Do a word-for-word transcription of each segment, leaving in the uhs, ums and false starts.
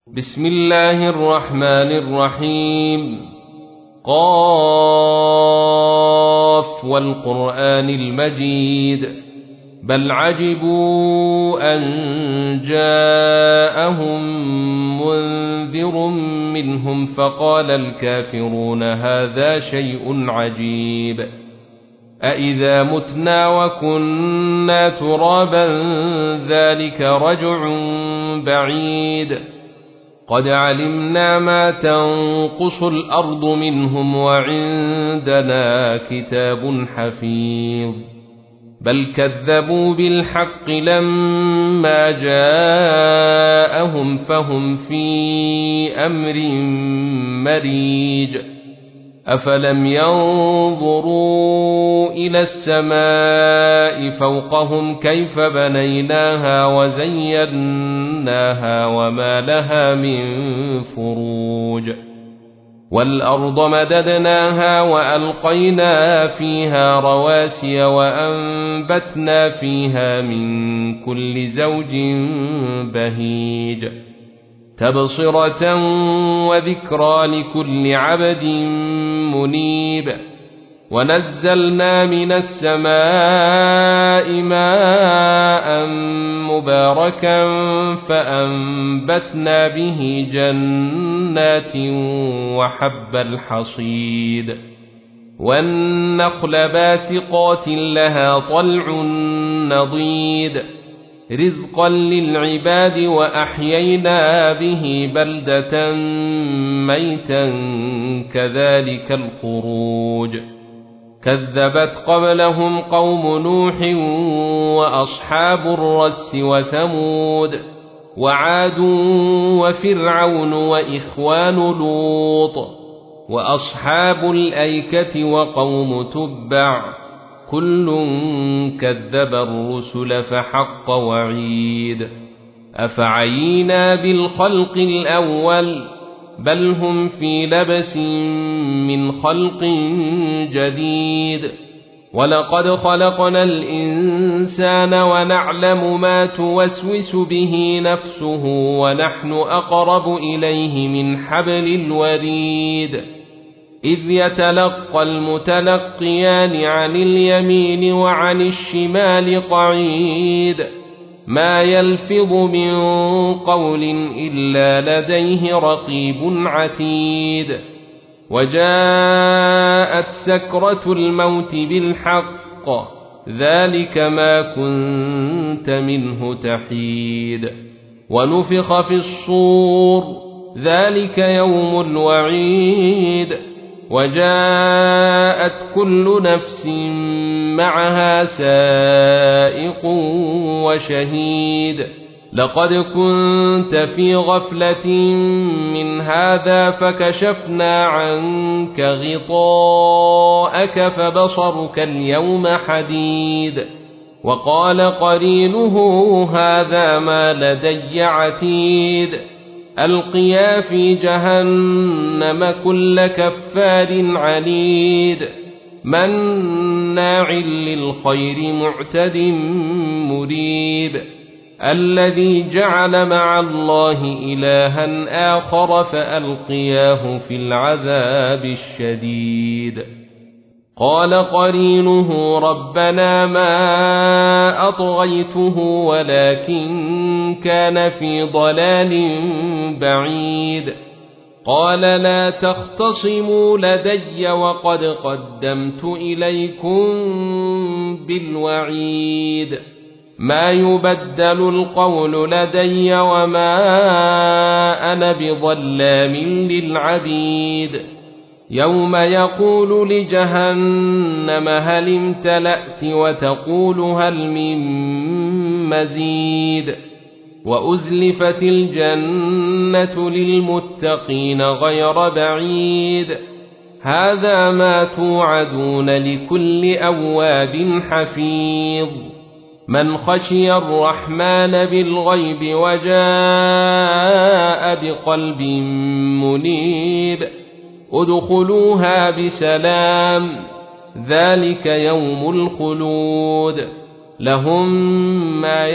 بسم الله الرحمن الرحيم. قاف والقرآن المجيد بل عجبوا أن جاءهم منذر منهم فقال الكافرون هذا شيء عجيب أإذا متنا وكنا ترابا ذلك رجع بعيد قد علمنا ما تنقص الأرض منهم وعندنا كتاب حفيظ بل كذبوا بالحق لما جاءهم فهم في أمر مريج أفلم ينظروا إلى السماء فوقهم كيف بنيناها وزيناها وما لها من فروج والأرض مددناها وألقينا فيها رواسي وأنبتنا فيها من كل زوج بهيج تبصرة وذكرى لكل عبد منيب ونزلنا من السماء ماء مباركا فأنبتنا به جنات وحب الحصيد والنخل باسقات لها طلع نضيد رزقا للعباد وأحيينا به بلدة ميتا كذلك الخروج كذبت قبلهم قوم نوح وأصحاب الرس وثمود وعاد وفرعون وإخوان لوط وأصحاب الأيكة وقوم تبع كل كذب الرسل فحق وعيد أفعينا بالخلق الأول بل هم في لبس من خلق جديد ولقد خلقنا الإنسان ونعلم ما توسوس به نفسه ونحن أقرب إليه من حبل الوريد إذ يتلقى المتلقيان عن اليمين وعن الشمال قعيد ما يلفظ من قول إلا لديه رقيب عتيد وجاءت سكرة الموت بالحق ذلك ما كنت منه تحيد ونفخ في الصور ذلك يوم الوعيد وجاءت كل نفس معها سائق وشهيد لقد كنت في غفلة من هذا فكشفنا عنك غطاءك فبصرك اليوم حديد وقال قرينه هذا ما لدي عتيد ألقيا في جهنم كل كفار عنيد مناع للخير معتد مريب الذي جعل مع الله إلها آخر فألقياه في العذاب الشديد قال قرينه ربنا ما أطغيته ولكن كان في ضلال بعيد قال لا تختصموا لدي وقد قدمت إليكم بالوعيد ما يبدل القول لدي وما أنا بظلام للعبيد يوم يقول لجهنم هل امتلأت وتقول هل من مزيد وأزلفت الجنة للمتقين غير بعيد هذا ما توعدون لكل أواب حفيظ من خشي الرحمن بالغيب وجاء بقلب منيب ادخلوها بسلام ذلك يوم الخلود لهم ما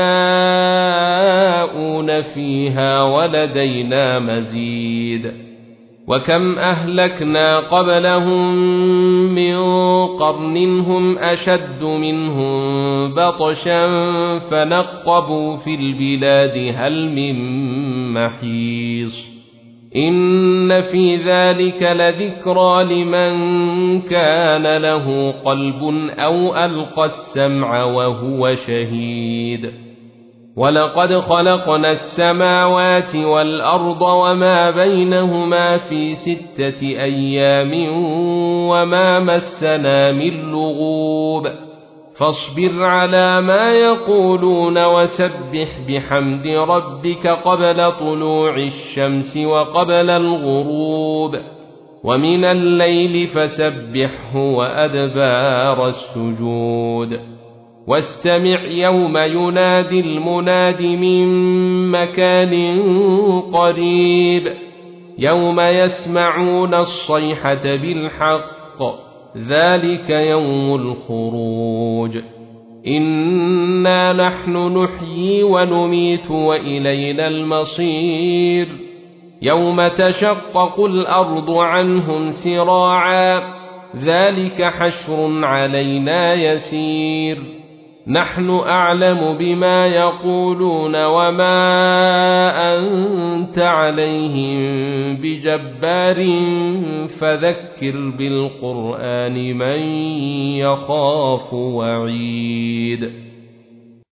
يشاءون فيها ولدينا مزيد وكم أهلكنا قبلهم من قرن هم أشد منهم بطشا فنقبوا في البلاد هل من محيص إن في ذلك لذكرى لمن كان له قلب أو ألقى السمع وهو شهيد ولقد خلقنا السماوات والأرض وما بينهما في ستة أيام وما مسنا من لغوب فاصبر على ما يقولون وسبح بحمد ربك قبل طلوع الشمس وقبل الغروب ومن الليل فسبحه وأدبار السجود واستمع يوم ينادي المناد من مكان قريب يوم يسمعون الصيحة بالحق ذلك يوم الخروج إنا نحن نحيي ونميت وإلينا المصير يوم تشقق الأرض عنهم سراعا ذلك حشر علينا يسير نحن أعلم بما يقولون وما أنت عليهم بجبار فذكر بالقرآن من يخاف وعيد